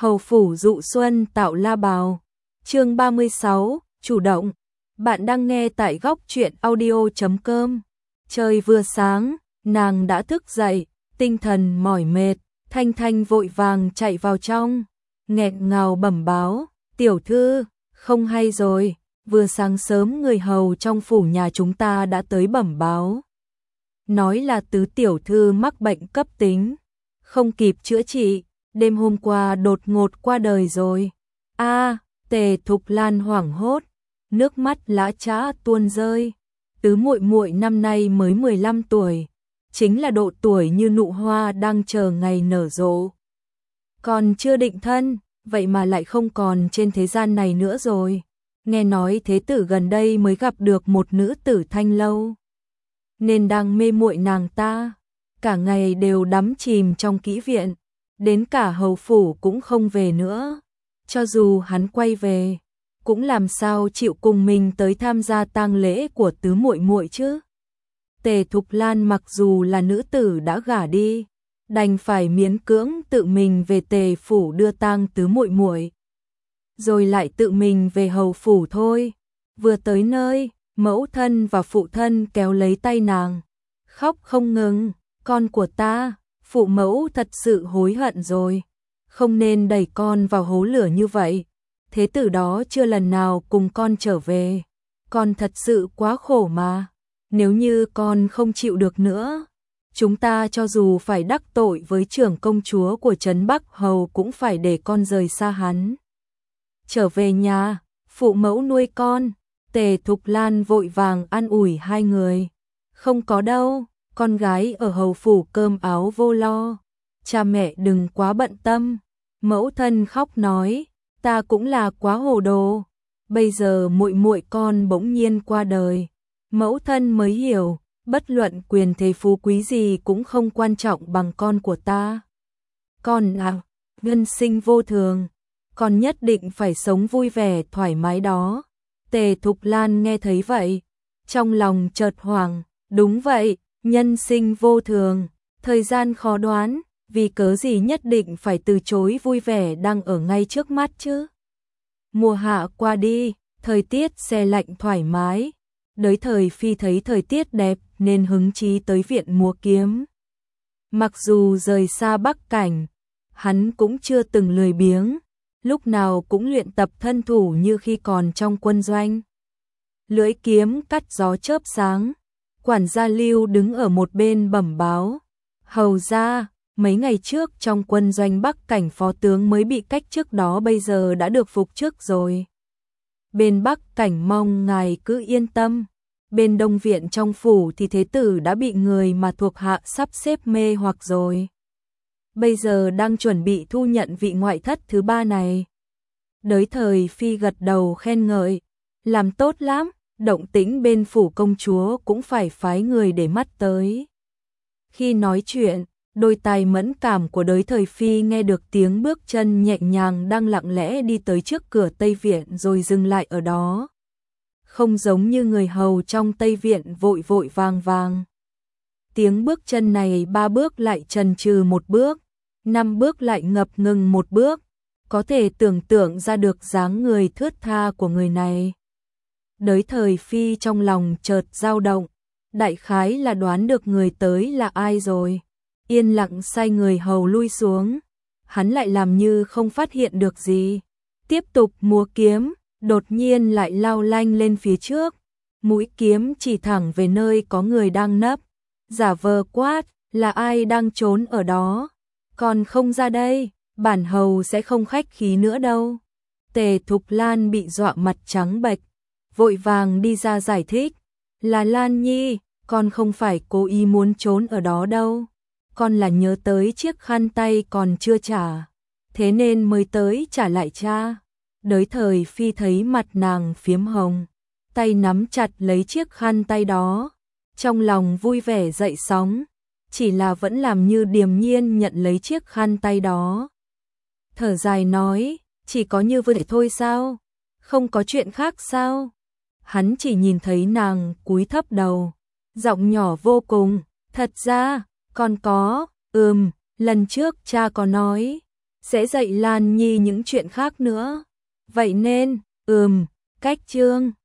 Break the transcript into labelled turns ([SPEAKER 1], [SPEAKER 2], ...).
[SPEAKER 1] Hầu phủ dụ xuân tạo la bào. Chương 36, chủ động. Bạn đang nghe tại góc truyện audio.com. Trời vừa sáng, nàng đã thức dậy, tinh thần mỏi mệt, Thanh Thanh vội vàng chạy vào trong, nghẹn ngào bẩm báo, "Tiểu thư, không hay rồi, vừa sáng sớm người hầu trong phủ nhà chúng ta đã tới bẩm báo. Nói là tứ tiểu thư mắc bệnh cấp tính, không kịp chữa trị, đêm hôm qua đột ngột qua đời rồi." Tề Thục Lan hoảng hốt, nước mắt lã chã tuôn rơi. Tứ muội muội năm nay mới 15 tuổi, chính là độ tuổi như nụ hoa đang chờ ngày nở rộ. Còn chưa định thân, vậy mà lại không còn trên thế gian này nữa rồi. Nghe nói thế tử gần đây mới gặp được một nữ tử thanh lâu, nên đang mê muội nàng ta, cả ngày đều đắm chìm trong kỹ viện, đến cả hầu phủ cũng không về nữa. Cho dù hắn quay về, cũng làm sao chịu cùng mình tới tham gia tang lễ của tứ muội muội chứ. Tề Thục Lan mặc dù là nữ tử đã gả đi, đành phải miễn cưỡng tự mình về Tề phủ đưa tang tứ muội muội, rồi lại tự mình về hầu phủ thôi. Vừa tới nơi, mẫu thân và phụ thân kéo lấy tay nàng, khóc không ngừng, "Con của ta, phụ mẫu thật sự hối hận rồi, không nên đẩy con vào hố lửa như vậy. Thế tử đó chưa lần nào cùng con trở về, con thật sự quá khổ mà. Nếu như con không chịu được nữa, chúng ta cho dù phải đắc tội với trưởng công chúa của trấn Bắc Hầu cũng phải để con rời xa hắn. Trở về nhà, phụ mẫu nuôi con." Tề Thục Lan vội vàng an ủi hai người, "Không có đâu, con gái ở hầu phủ cơm áo vô lo, cha mẹ đừng quá bận tâm." Mẫu thân khóc nói, "Ta cũng là quá hồ đồ, bây giờ muội muội con bỗng nhiên qua đời, mẫu thân mới hiểu, bất luận quyền thế phú quý gì cũng không quan trọng bằng con của ta. Con à, nhân sinh vô thường, con nhất định phải sống vui vẻ thoải mái đó." Tề Thục Lan nghe thấy vậy, trong lòng chợt hoảng, đúng vậy, nhân sinh vô thường, thời gian khó đoán, vì cớ gì nhất định phải từ chối vui vẻ đang ở ngay trước mắt chứ. Mùa hạ qua đi, thời tiết se lạnh thoải mái, đới Thời Phi thấy thời tiết đẹp nên hứng chí tới viện múa kiếm. Mặc dù rời xa Bắc Cảnh, hắn cũng chưa từng lười biếng, lúc nào cũng luyện tập thân thủ như khi còn trong quân doanh. Lưỡi kiếm cắt gió chớp sáng, quản gia Lưu đứng ở một bên bẩm báo, "Hầu gia, mấy ngày trước trong quân doanh Bắc Cảnh phó tướng mới bị cách chức đó bây giờ đã được phục chức rồi. Bên Bắc Cảnh mong ngài cứ yên tâm. Bên Đông viện trong phủ thì thế tử đã bị người mà thuộc hạ sắp xếp mê hoặc rồi. Bây giờ đang chuẩn bị thu nhận vị ngoại thất thứ ba này." Đới Thời Phi gật đầu khen ngợi, "Làm tốt lắm, động tĩnh bên phủ công chúa cũng phải phái người để mắt tới." Khi nói chuyện, đôi tai mẫn cảm của Đới Thời Phi nghe được tiếng bước chân nhẹ nhàng đang lặng lẽ đi tới trước cửa Tây Viện rồi dừng lại ở đó. Không giống như người hầu trong Tây Viện vội vội vàng vàng. Tiếng bước chân này 3 bước lại chần chừ 1 bước, 5 bước lại ngập ngừng 1 bước, có thể tưởng tượng ra được dáng người thướt tha của người này. Đới Thời Phi trong lòng chợt dao động, đại khái là đoán được người tới là ai rồi. Yên lặng sai người hầu lui xuống, hắn lại làm như không phát hiện được gì, tiếp tục múa kiếm, đột nhiên lại lao lanh lên phía trước, mũi kiếm chỉ thẳng về nơi có người đang nấp, giả vờ quát, "Là ai đang trốn ở đó? Còn không ra đây, bản hầu sẽ không khách khí nữa đâu." Tề Thục Lan bị dọa mặt trắng bệch, vội vàng đi ra giải thích, "Là Lan Nhi, con không phải cố ý muốn trốn ở đó đâu. Con là nhớ tới chiếc khăn tay còn chưa trả, thế nên mới tới trả lại cha." Đới Thời Phi thấy mặt nàng phiếm hồng, tay nắm chặt lấy chiếc khăn tay đó, trong lòng vui vẻ dậy sóng, chỉ là vẫn làm như điềm nhiên nhận lấy chiếc khăn tay đó. Thở dài nói, "Chỉ có như vậy thôi sao? Không có chuyện khác sao?" Hắn chỉ nhìn thấy nàng cúi thấp đầu, giọng nhỏ vô cùng, "Thật ra, con có, lần trước cha có nói, sẽ dạy Lan Nhi những chuyện khác nữa. Vậy nên, cách Trương